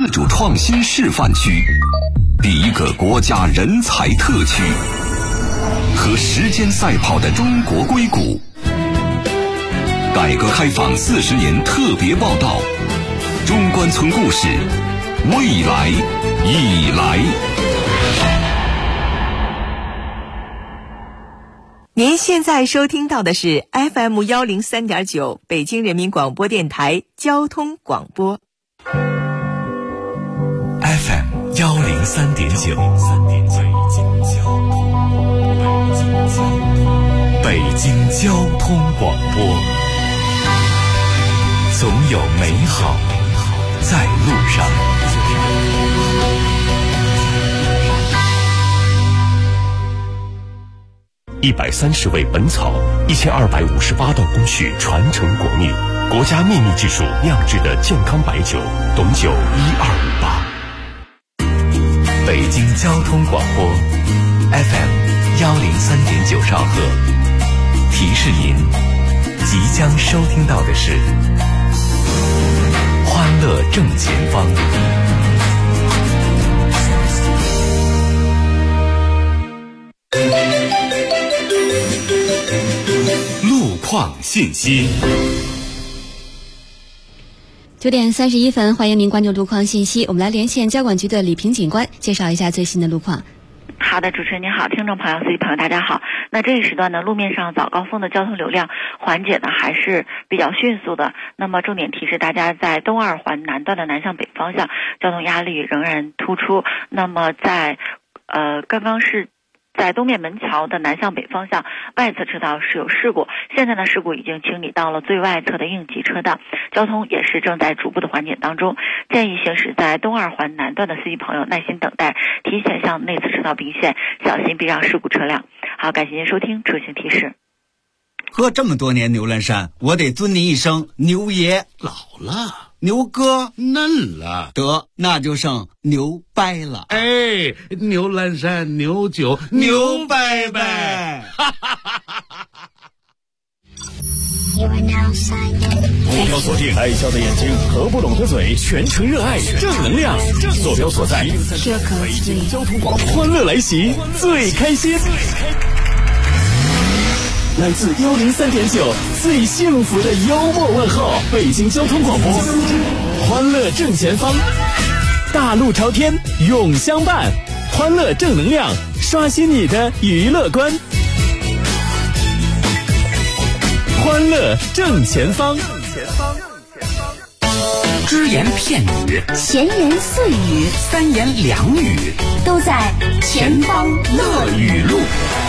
自主创新示范区，第一个国家人才特区，和时间赛跑的中国硅谷。改革开放40年特别报道，中关村故事，未来已来。 您现在收听到的是 FM 103.9北京人民广播电台交通广播。 FM 103.9，北京交通广播，总有美好在路上。130味本草，1258道工序传承国秘，国家秘密技术酿制的健康白酒，董酒1258。北京交通广播 FM 103.9兆赫，提示您即将收听到的是欢乐正前方。路况信息。 9点31分，欢迎您关注路况信息。我们来连线交管局的李平警官，介绍一下最新的路况。 好的，主持人您好，听众朋友、司机朋友大家好。那这一时段呢，路面上早高峰的交通流量缓解呢还是比较迅速的。那么重点提示大家，在东二环南段的南向北方向，交通压力仍然突出。那么在刚刚是在东面门桥的南向北方向外侧车道是有事故，现在呢事故已经清理到了最外侧的应急车道，交通也是正在逐步的缓解当中。建议行驶在东二环南段的司机朋友耐心等待，提前向内侧车道并线，小心避让事故车辆。好，感谢您收听车型提示。 喝这么多年牛栏山，我得尊您一声牛爷。 老了， 牛哥嫩了， 得那就剩牛掰了。 哎，牛栏山牛酒牛掰掰。 目标锁定爱笑的眼睛，合不拢的嘴，全程热爱正能量。坐标所在，北京交通广播，欢乐来袭，最开心。来自103.9最幸福的幽默问候，北京交通广播，欢乐正前方，大路朝天永相伴，欢乐正能量，刷新你的娱乐观，欢乐正前方。 只言片语， 闲言碎语， 三言两语， 都在前方乐语录。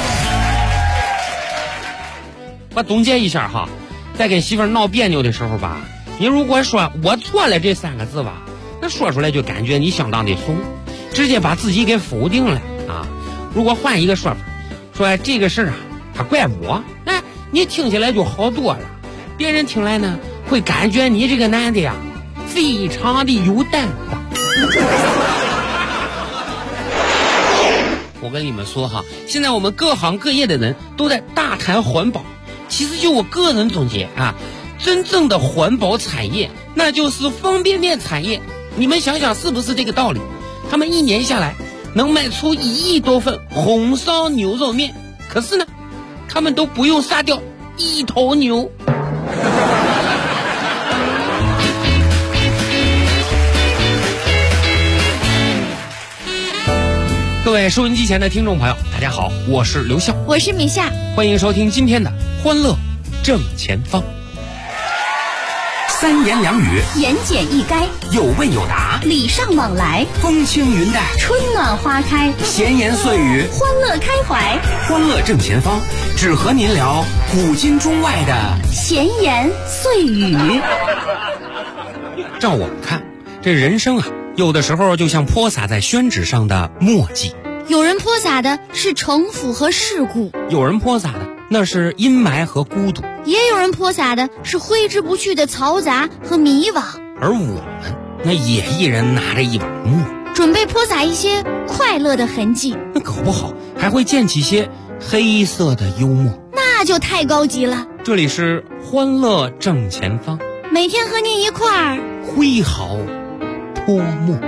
我总结一下哈，在跟媳妇儿闹别扭的时候吧，你如果说我错了这3个字吧，那说出来就感觉你相当的怂，直接把自己给否定了啊。如果换一个说法，说这个事儿啊，他怪我，哎，你听起来就好多了。别人听来呢，会感觉你这个男的呀，非常的有担当。我跟你们说哈，现在我们各行各业的人都在大谈环保。其实就我个人总结啊，真正的环保产业那就是方便面产业。你们想想是不是这个道理？他们1年下来能卖出1亿多份红烧牛肉面，可是呢，他们都不用杀掉1头牛。各位收音机前的听众朋友，大家好，我是刘笑， 我是米夏， 欢迎收听今天的欢乐正前方。 三言两语， 言简意赅， 有问有答， 礼尚往来， 风轻云淡， 春暖花开， 闲言碎语， 欢乐开怀。 欢乐正前方，只和您聊古今中外的闲言碎语。 照我们看，这人生啊，有的时候就像泼洒在宣纸上的墨迹， 有人泼洒的是城府和世故， 有人泼洒的那是阴霾和孤独， 也有人泼洒的是挥之不去的嘈杂和迷惘。 而我们那也一人拿着一碗墨， 准备泼洒一些快乐的痕迹， 那搞不好还会溅起些黑色的幽默， 那就太高级了。 这里是欢乐正前方， 每天和您一块儿挥毫泼墨。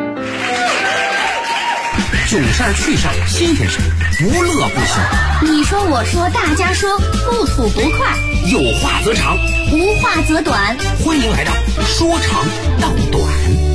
囧事儿趣事儿新鲜事儿，无乐不休。 你说我说大家说，不吐不快， 有话则长， 无话则短。 欢迎来到说长道短。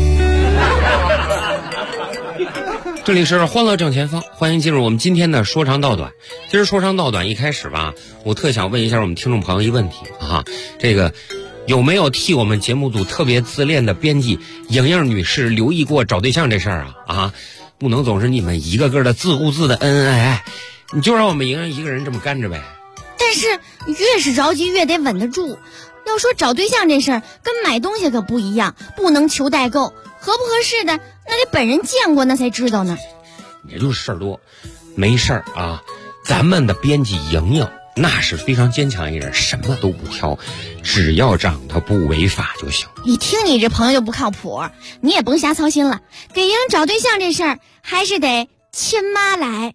这里是欢乐正前方，欢迎进入我们今天的说长道短。其实说长道短一开始吧，我特想问一下我们听众朋友一个问题啊，这个有没有替我们节目组特别自恋的编辑莹莹女士留意过找对象这事儿啊？不能总是你们一个个的自顾自的恩恩爱爱，你就让我们莹莹一个人这么干着呗。 但是越是着急越得稳得住。要说找对象这事儿跟买东西可不一样，不能求代购，合不合适的那得本人见过那才知道呢。 你这就是事儿多，没事儿啊。咱们的编辑莹莹那是非常坚强一人，什么都不挑，只要长得不违法就行。 一听你这朋友就不靠谱，你也甭瞎操心了。给莹莹找对象这事儿还是得亲妈来。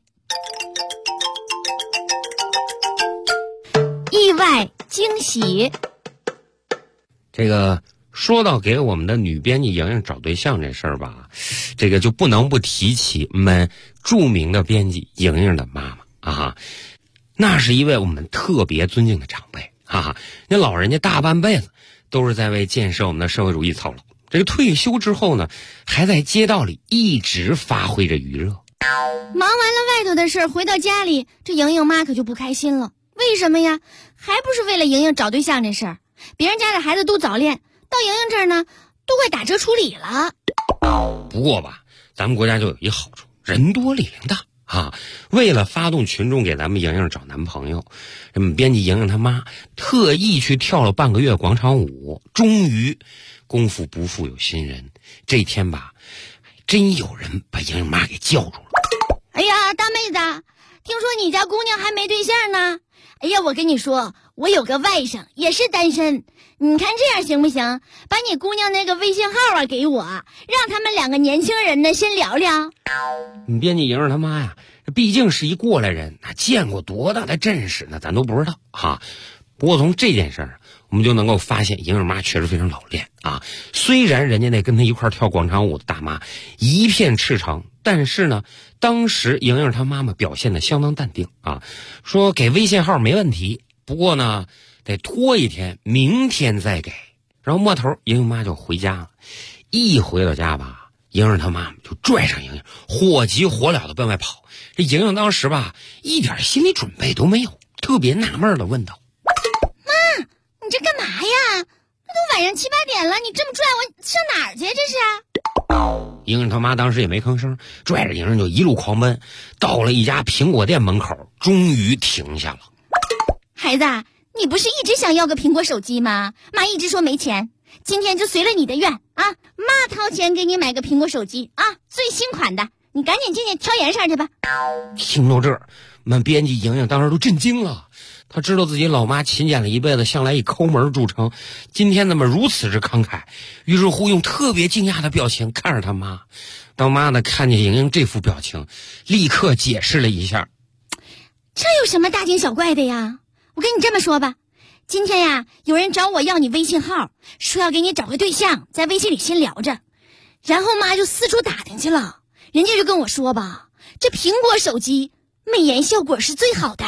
意外惊喜。 这个说到给我们的女编辑莹莹找对象这事儿吧，这个就不能不提起我们著名的编辑莹莹的妈妈啊。那是一位我们特别尊敬的长辈啊，那老人家大半辈子都是在为建设我们的社会主义操劳。这个退休之后呢，还在街道里一直发挥着余热。 忙完了外头的事，回到家里，这莹莹妈可就不开心了。为什么呀？还不是为了莹莹找对象这事儿。别人家的孩子都早恋，到莹莹这儿呢，都快打折处理了。 不过吧，咱们国家就有一好处，人多力量大啊。为了发动群众给咱们莹莹找男朋友，这么编辑莹莹他妈特意去跳了半个月广场舞，终于功夫不负有心人，这天吧，真有人把莹莹妈给叫住了。 哎呀，大妹子，听说你家姑娘还没对象呢。哎呀，我跟你说，我有个外甥也是单身，你看这样行不行？把你姑娘那个微信号给我，让他们两个年轻人呢先聊聊。 你编辑莹莹他妈呀，毕竟是一过来人，那见过多大的阵势那咱都不知道哈。不过从这件事儿，我们就能够发现莹莹妈确实非常老练啊。虽然人家那跟她一块跳广场舞的大妈一片赤诚，但是呢，当时莹莹她妈妈表现得相当淡定啊，说给微信号没问题，不过呢得拖一天，明天再给。然后末头莹莹妈就回家了，一回到家吧，莹莹她妈妈就拽上莹莹，火急火燎的奔外跑。这莹莹当时吧，一点心理准备都没有，特别纳闷的问道： 妈，你这干嘛呀？这都晚上7、8点了，你这么拽我上哪儿去？这是？ 莹莹他妈当时也没吭声，拽着莹莹就一路狂奔，到了一家苹果店门口，终于停下了。 孩子，你不是一直想要个苹果手机吗？妈一直说没钱，今天就随了你的愿啊！妈掏钱给你买个苹果手机啊，最新款的，你赶紧进去挑颜色去吧。 听到这儿，我们编辑莹莹当时都震惊了。他知道自己老妈勤俭了一辈子，向来以抠门著称，今天怎么如此之慷慨？于是乎用特别惊讶的表情看着他妈。当妈的看见莹莹这副表情，立刻解释了一下： 这有什么大惊小怪的呀？我跟你这么说吧，今天呀，有人找我要你微信号，说要给你找个对象，在微信里先聊着。然后妈就四处打听去了，人家就跟我说吧，这苹果手机美颜效果是最好的。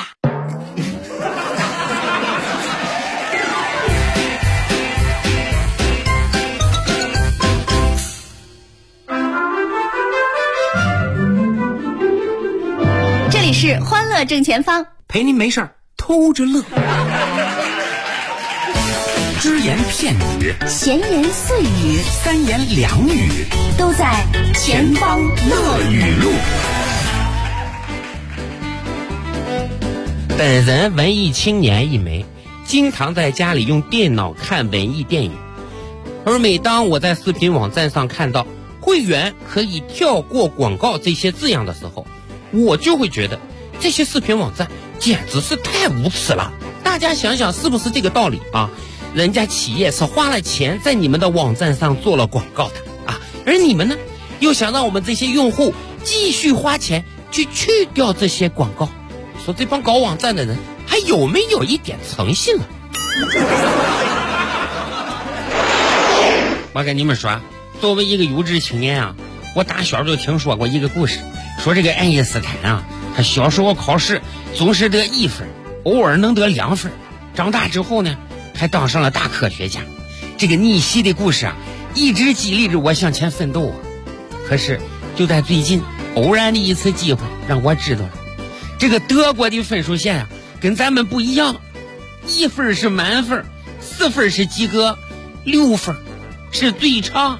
这里是欢乐正前方， 陪您没事偷着乐。只言片语， 闲言碎语， 三言两语， 都在前方乐语录。 本人文艺青年一枚，经常在家里用电脑看文艺电影，而每当我在视频网站上看到会员可以跳过广告这些字样的时候，我就会觉得这些视频网站简直是太无耻了。大家想想是不是这个道理啊？人家企业是花了钱在你们的网站上做了广告的啊，而你们呢，又想让我们这些用户继续花钱去掉这些广告，说这帮搞网站的人还有没有一点诚信了？我跟你们说， 作为一个优质青年啊，我打小就听说过一个故事，说这个爱因斯坦啊，他小时候考试总是得1分，偶尔能得2分，长大之后呢，还当上了大科学家。这个逆袭的故事啊，一直激励着我向前奋斗啊。可是就在最近，偶然的一次机会让我知道了，这个德国的分数线啊，跟咱们不一样，1分是满分，4分是及格，6分是最差。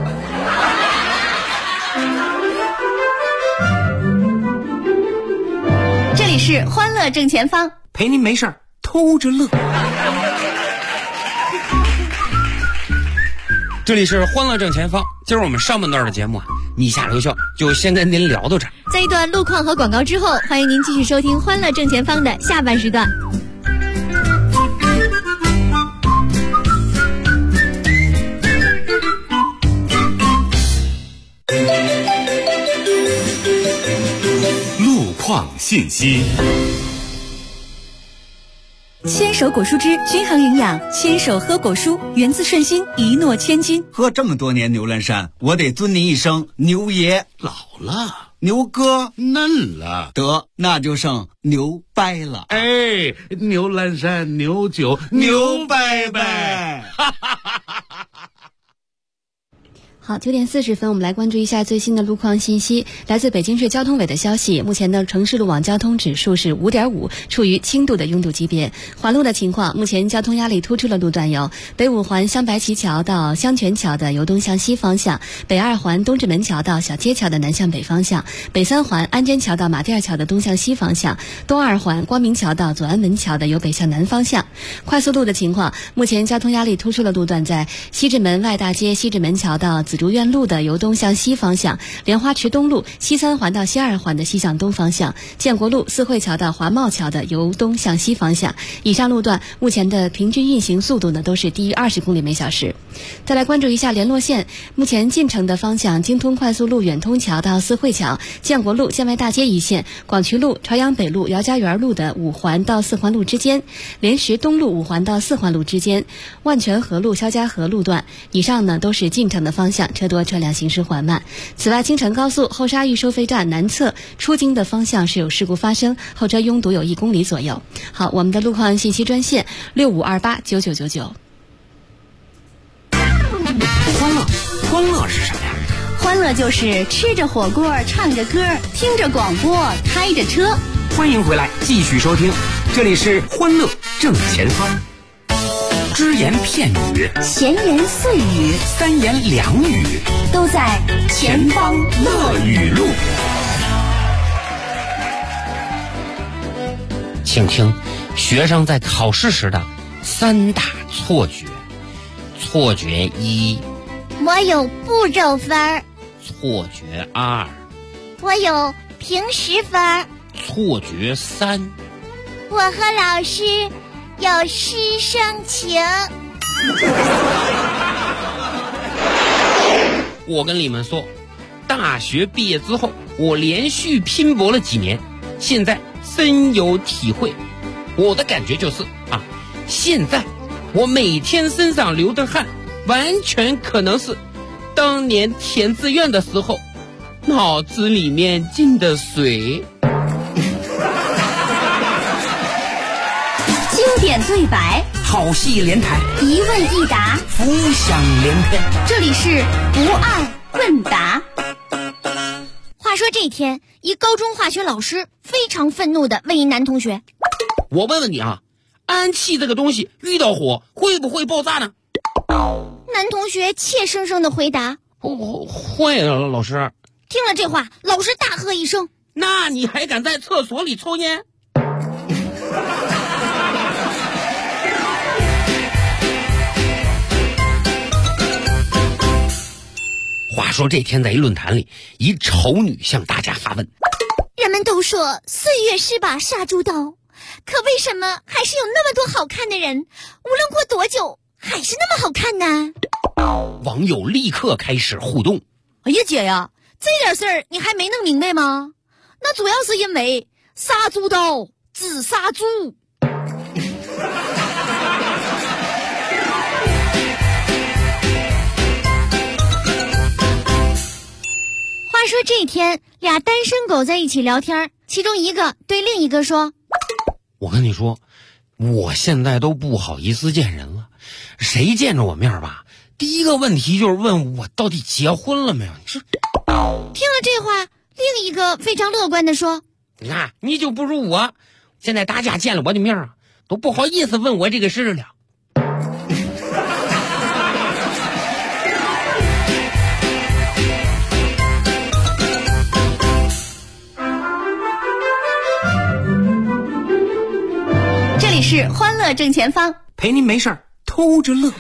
这里是欢乐正前方， 陪您没事儿偷着乐。 这里是欢乐正前方，今儿我们上半段的节目啊，你下留校就先跟您聊到这儿。 在一段路况和广告之后，欢迎您继续收听欢乐正前方的下半时段。 路况信息。 牵手果蔬汁均衡营养，牵手喝果蔬，源自顺心，一诺千金。 喝这么多年牛栏山，我得尊您一声牛爷。 老了， 牛哥嫩了， 得那就剩牛掰了。 哎，牛栏山牛酒牛掰掰。 好，9点40分，我们来关注一下最新的路况信息。来自北京市交通委的消息，目前的城市路网交通指数是5.5，处于轻度的拥堵级别。环路的情况，目前交通压力突出的路段有北5环香白旗桥到香泉桥的由东向西方向，北2环东直门桥到小街桥的南向北方向，北3环安贞桥到马甸桥的东向西方向，东2环光明桥到左安门桥的由北向南方向。快速路的情况，目前交通压力突出的路段在西直门外大街西直门桥到紫竹院路的由东向西方向，莲花池东路西3环到西2环的西向东方向，建国路四惠桥到华茂桥的由东向西方向。以上路段目前的平均运行速度呢都是低于20公里每小时。再来关注一下联络线，目前进城的方向，京通快速路远通桥到四惠桥，建国路建外大街一线，广渠路朝阳北路姚家园路的5环到4环路之间，莲石东路5环到4环路之间，万泉河路肖家河路段。以上呢都是进城的方向，车多车辆行驶缓慢。此外，京承高速后沙峪收费站南侧出京的方向是有事故发生，后车拥堵有1公里左右。好，我们的路况信息专线65289999。 欢乐是什么呀？ 欢乐就是吃着火锅，唱着歌，听着广播，开着车。 欢迎回来，继续收听，这里是欢乐正前方。只言片语， 闲言碎语， 三言两语， 都在前方乐语录。 请听学生在考试时的3大错觉。错觉1， 我有步骤分。 错觉2， 我有平时分。 错觉3， 我和老师有师生情。 我跟你们说，大学毕业之后，我连续拼搏了几年，现在深有体会。我的感觉就是现在我每天身上流的汗，完全可能是当年填志愿的时候脑子里面进的水。 经典对白， 好戏连台， 一问一答， 浮想联翩。 这里是不二问答。 话说这天，一高中化学老师非常愤怒地问一男同学： 我问问你氨气这个东西遇到火会不会爆炸呢？ 男同学怯生生地回答： 会了，老师。 听了这话，老师大喝一声： 那你还敢在厕所里抽烟？话说这天在一论坛里，一丑女向大家发问： 人们都说岁月是把杀猪刀，可为什么还是有那么多好看的人，无论过多久还是那么好看呢？ 网友立刻开始互动： 哎呀姐呀，这点事儿你还没弄明白吗？那主要是因为杀猪刀只杀猪。 说这天俩单身狗在一起聊天，其中一个对另一个说： 我跟你说，我现在都不好意思见人了，谁见着我面吧，第一个问题就是问我到底结婚了没有。你说， 听了这话，另一个非常乐观地说： 你看你就不如我，现在大家见了我的面啊，都不好意思问我这个事了。 这里是欢乐正前方， 陪您没事儿偷着乐。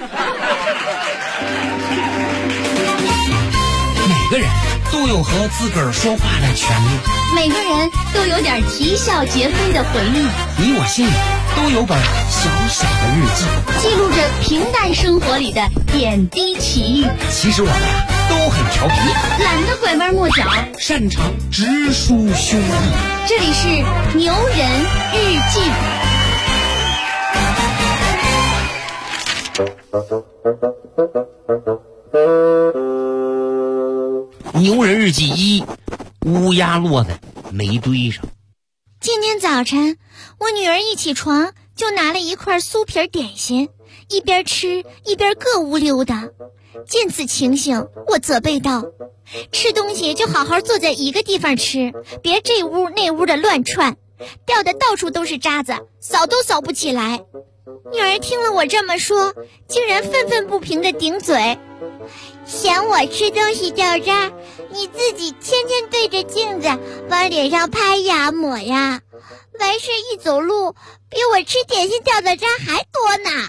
每个人都有和自个儿说话的权利， 每个人都有点啼笑皆非的回忆， 你我心里都有本小小的日记， 记录着平淡生活里的点滴奇遇。 其实我们都很调皮， 懒得拐弯抹角， 擅长直抒胸臆。 这里是牛人日记。 牛人日记1，乌鸦落在煤堆上。 今天早晨，我女儿一起床就拿了一块酥皮点心，一边吃一边各屋溜达。见此情形，我责备道：吃东西就好好坐在一个地方吃，别这屋那屋的乱窜，掉的到处都是渣子，扫都扫不起来。女儿听了我这么说，竟然愤愤不平地顶嘴：嫌我吃东西掉渣，你自己天天对着镜子往脸上拍呀抹呀，完事一走路比我吃点心掉的渣还多呢。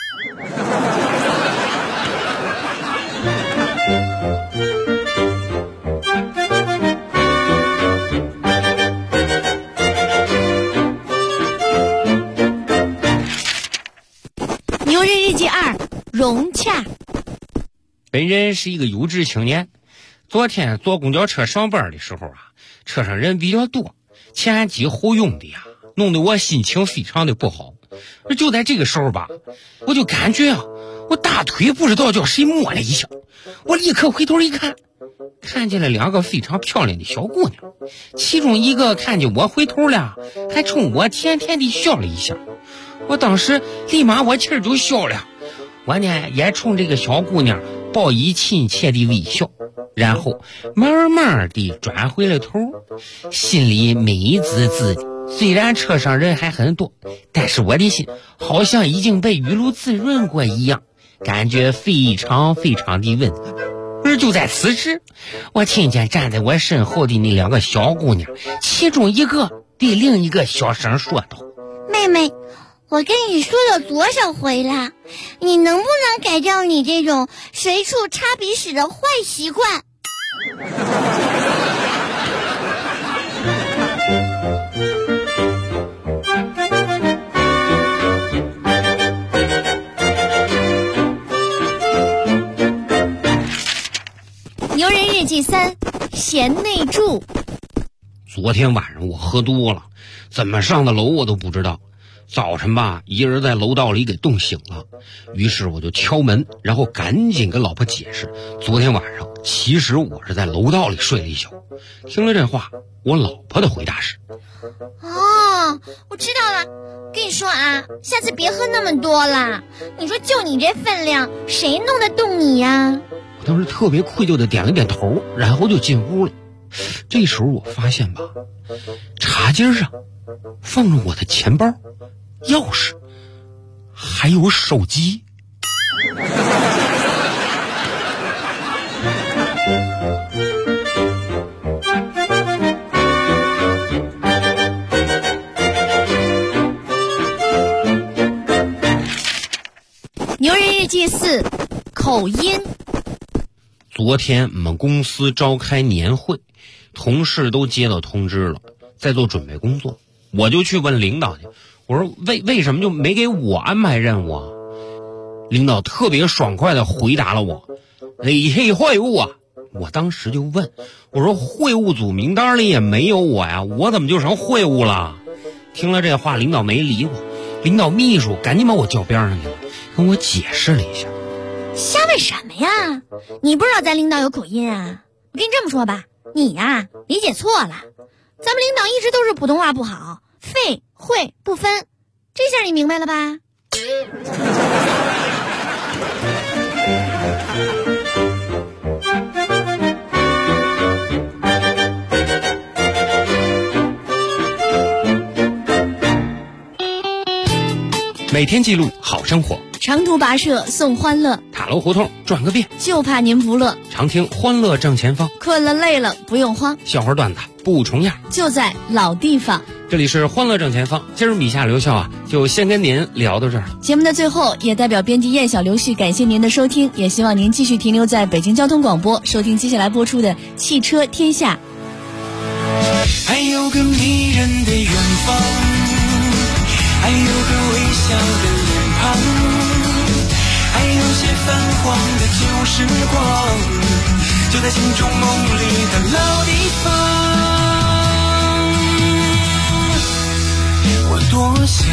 牛人日记2，融洽。 本人是一个优质青年，昨天坐公交车上班的时候啊，车上人比较多，前机后拥的呀，弄得我心情非常的不好。就在这个时候吧，我就感觉啊，我大腿不知道叫谁摸了一下，我立刻回头一看，看见了2个非常漂亮的小姑娘，其中一个看见我回头了，还冲我甜甜地笑了一下。我当时立马我气儿就消了，我呢也冲这个小姑娘报以亲切的微笑，然后慢慢地转回了头，心里美滋滋的。虽然车上人还很多，但是我的心好像已经被雨露滋润过一样，感觉非常非常的温暖。而就在此时，我听见站在我身后的那2个小姑娘，其中一个对另一个小声说道： 妹妹，我跟你说了多少回了，你能不能改掉你这种随处插鼻屎的坏习惯？牛人日记3，贤内助。 昨天晚上我喝多了，怎么上的楼我都不知道。早晨吧，一人在楼道里给冻醒了，于是我就敲门，然后赶紧跟老婆解释，昨天晚上其实我是在楼道里睡了一宿。听了这话，我老婆的回答是： 哦，我知道了，跟你说啊，下次别喝那么多了，你说就你这分量，谁弄得动你呀？ 我当时特别愧疚的点了点头，然后就进屋了。这时候我发现吧，茶几上放着我的钱包、钥匙还有手机。 牛人日记4，口音。 昨天我们公司召开年会，同事都接到通知了，在做准备工作。我就去问领导去，我说为什么就没给我安排任务啊？领导特别爽快地回答了我：哪些会务啊？我当时就问，我说会务组名单里也没有我呀，我怎么就成会务了？听了这话，领导没理我，领导秘书赶紧把我叫边上去了，跟我解释了一下。 瞎问什么呀？你不知道咱领导有口音啊？我跟你这么说吧， 你呀，理解错了。咱们领导一直都是普通话不好，费会不分，这下你明白了吧？ 每天记录好生活， 长途跋涉送欢乐， 塔楼胡同转个遍， 就怕您不乐。 常听欢乐正前方， 困了累了不用慌， 笑话段子不重样， 就在老地方。 这里是欢乐正前方，今儿米夏刘笑就先跟您聊到这儿了。 节目的最后，也代表编辑燕小刘旭感谢您的收听，也希望您继续停留在北京交通广播，收听接下来播出的汽车天下。 还有个迷人的远方，还有个微笑的脸庞，还有些泛黄的旧时光，就在心中梦里的老地方。我多想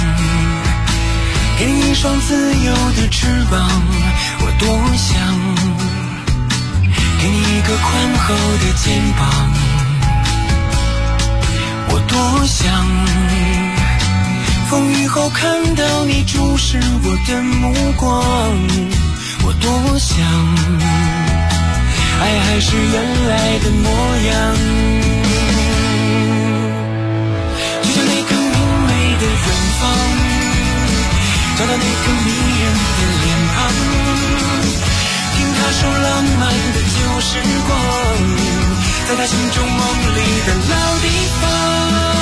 给你一双自由的翅膀，我多想给你一个宽厚的肩膀，我多想风雨后看到你注视我的目光，我多想爱还是原来的模样，就像那个明媚的远方，找到那个迷人的脸庞，听他说浪漫的旧时光，在他心中梦里的老地方。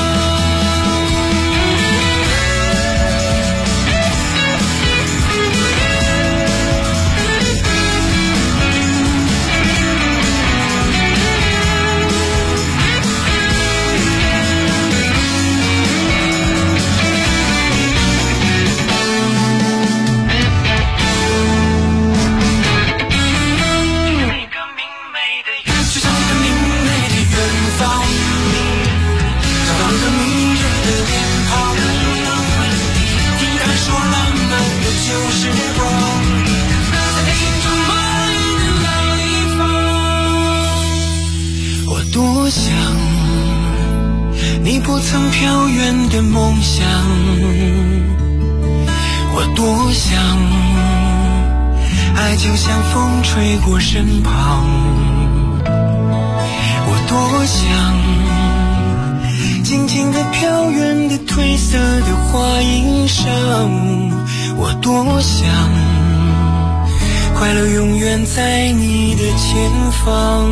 多想你不曾飘远的梦想，我多想爱就像风吹过身旁，我多想静静地飘远的褪色的花衣裳，我多想快乐永远在你的前方。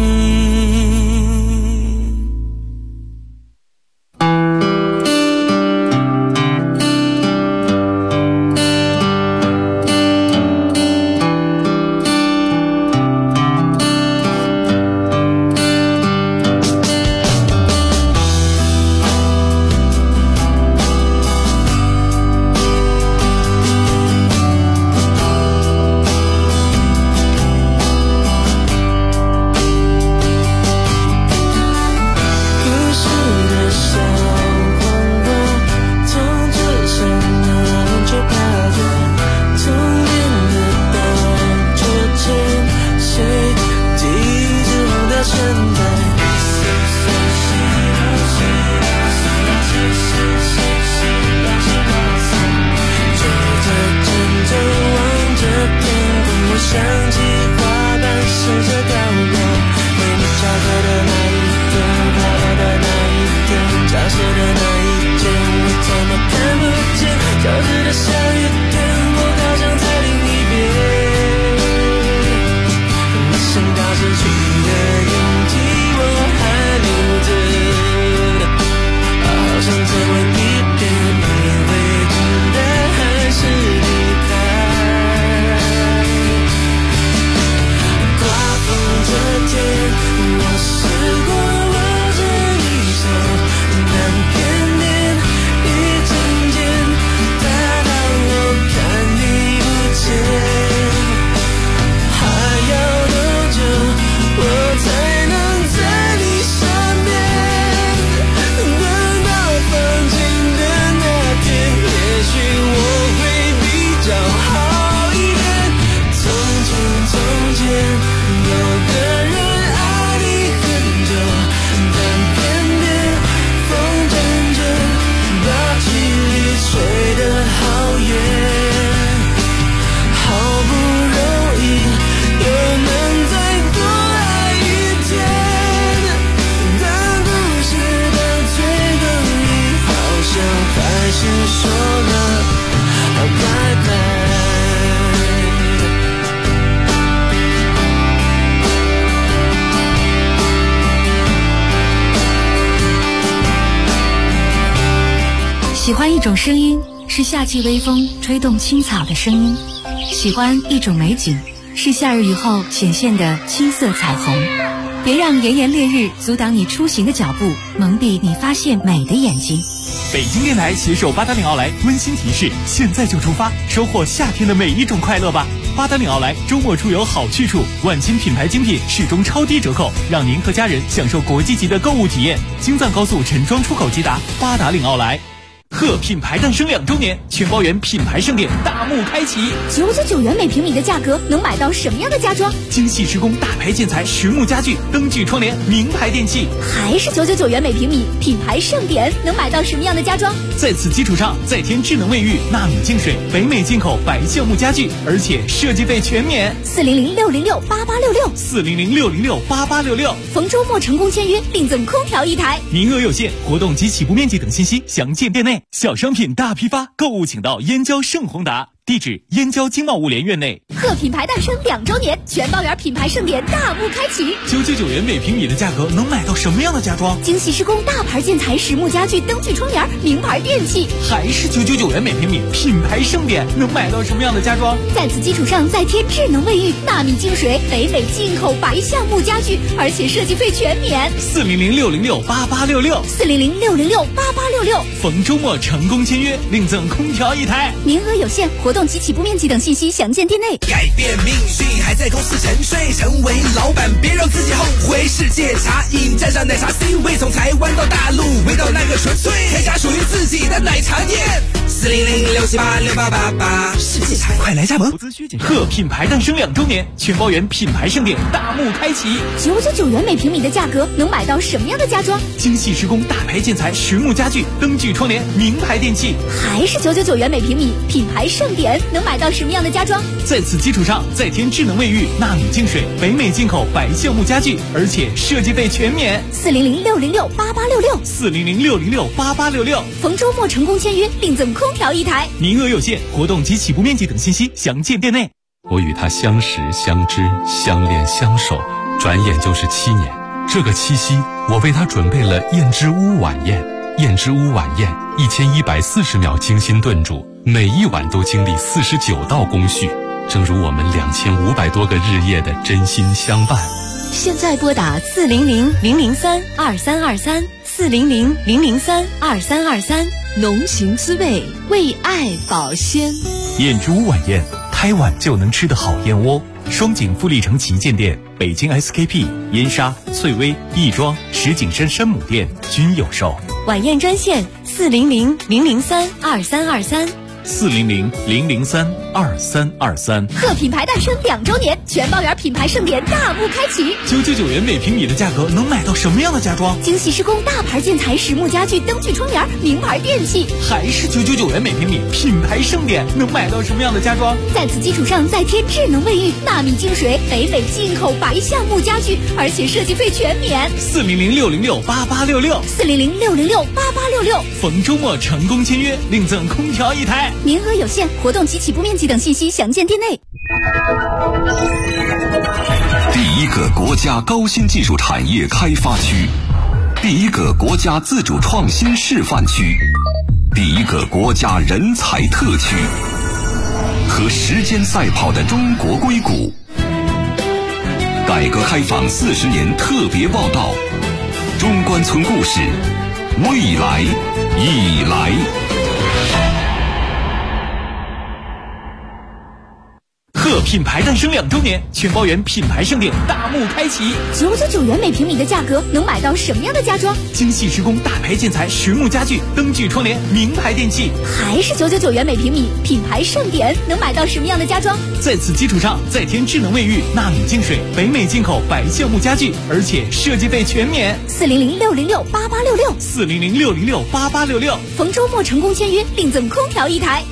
喜欢一种声音，是夏季微风吹动青草的声音；喜欢一种美景，是夏日雨后显现的青色彩虹。别让炎炎烈日阻挡你出行的脚步，蒙蔽你发现美的眼睛。 北京电台携手八达岭奥莱温馨提示：现在就出发，收获夏天的每一种快乐吧！八达岭奥莱周末出游好去处，万千品牌精品始终超低折扣，让您和家人享受国际级的购物体验。京藏高速陈庄出口直达八达岭奥莱。贺品牌诞生2周年，全包圆品牌盛典大幕开启 ，999元每平米的价格能买到什么样的家装？ 精细施工大牌建材实木家具、灯具窗帘、名牌电器， 还是999元每平米，品牌盛典能买到什么样的家装？ 在此基础上再添智能卫浴、纳米净水、北美进口白橡木家具，而且设计费全免。 400-606-8866，400-606-8866，逢周末成功签约，另赠空调1台， 名额有限，活动及起步面积等信息详见店内。小商品大批发，购物请到燕郊盛宏达，地址燕郊经贸物联院内。 贺品牌诞生2周年，全包圆品牌盛典大幕开启 ，999元每平米的价格能买到什么样的家装？ 精细施工大牌建材实木家具、灯具窗帘、名牌电器， 还是999元每平米，品牌盛典能买到什么样的家装？ 在此基础上再添智能卫浴、纳米净水、北美进口白橡木家具，而且设计费全免。 400-606-8866，400-606-8866，逢周末成功签约，另赠空调1台， 名额有限，活动及起步面积等信息详见店内。 改变命运还在公司沉睡，成为老板别让自己后悔。世界茶饮站上奶茶 C 位，从台湾到大陆，味道那个纯粹，开家属于自己的奶茶店。400-678-6888，世界茶快来加盟。 贺品牌诞生2周年，全包圆品牌盛典大幕开启 ，999元每平米的价格能买到什么样的家装？ 精细施工大牌建材实木家具、灯具窗帘、名牌电器， 还是999元每平米，品牌盛典能买到什么样的家装？ 在此基础上再添智能卫浴、纳米净水、北美进口白橡木家具，而且设计费全免。 400-606-8866，400-606-8866，逢周末成功签约，另赠空调1台， 名额有限，活动及起步面积等信息详见店内。 我与他相识、相知、相恋、相守，转眼就是7年。这个七夕，我为他准备了燕之屋晚宴。燕之屋晚宴1140秒精心炖煮，每一碗都经历49道工序，正如我们2500多个日夜的真心相伴。 现在拨打400-003-2323，400-003-2323，浓情滋味，为爱保鲜。 燕之屋晚宴，开碗就能吃的好燕窝。双井富力城旗舰店、北京 SKP、燕莎、翠微、亦庄、石景山山姆店均有售。 晚宴专线 400-003-2323，400-003-2323。 贺品牌诞生2周年，全包圆品牌盛典大幕开启 ，999元每平米的价格能买到什么样的家装？ 精细施工大牌建材实木家具、灯具窗帘、名牌电器， 还是999元每平米，品牌盛典能买到什么样的家装？ 在此基础上再添智能卫浴、纳米净水、北美进口白橡木家具，而且设计费全免。 400-606-8866，400-606-8866，逢周末成功签约，另赠空调1台， 名额有限，活动及起步面积等信息详见店内。 第一个国家高新技术产业开发区，第一个国家自主创新示范区，第一个国家人才特区，和时间赛跑的中国硅谷。改革开放40年特别报道，中关村故事，未来已来。 贺品牌诞生2周年，全包圆品牌盛典大幕开启 ，999元每平米的价格能买到什么样的家装？ 精细施工大牌建材实木家具、灯具窗帘、名牌电器， 还是999元每平米，品牌盛典能买到什么样的家装？ 在此基础上再添智能卫浴、纳米净水、北美进口白橡木家具，而且设计费全免。 400-606-8866， 400-606-8866， 逢周末成功签约，另赠空调1台，